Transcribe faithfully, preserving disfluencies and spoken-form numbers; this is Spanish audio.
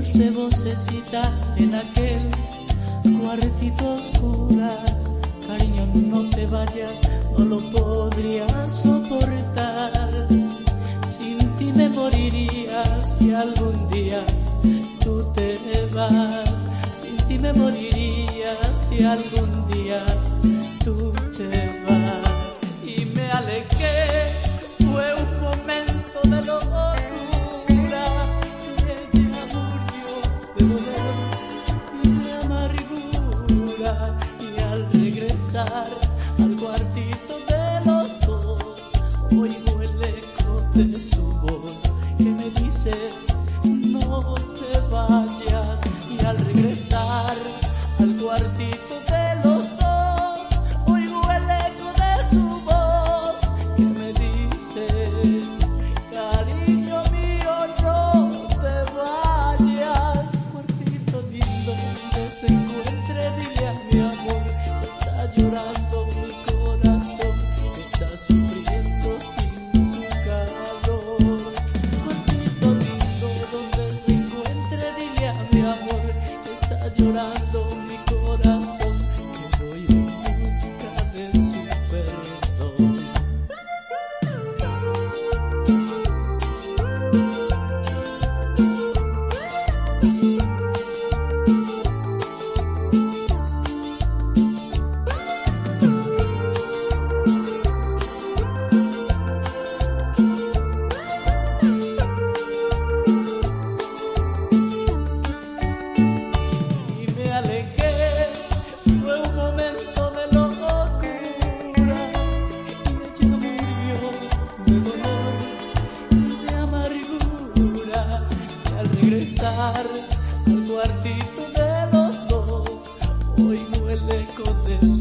dulce vocecita en aquel cuartito oscura. Cariño, no te vayas, no lo podría soportar. Sin ti me moriría si algún día tú te vas. Sin ti me moriría si algún día tú te vas. Y me alejé, fue un momento de locura. Ella murió de dolor y de amargura. Y al regresar al cuartito de los dos, oigo el eco de su voz que me dice: no te vayas. Y al regresar al cuartito de los dos, oigo el eco de su voz que me dice: cariño mío, no te vayas. Cuartito lindo, donde se encuentre, dile a mi amor que está llorando mi corazón, que está sufriendo sin su calor. Cuartito lindo, donde se encuentre, dile a mi amor que está llorando mi corazón, que voy en busca de su perdón. Y me alejé, fue un momento de locura. Y ella murió de dolor y de amargura. Y al regresar al cuartito de los dos, oigo el eco de su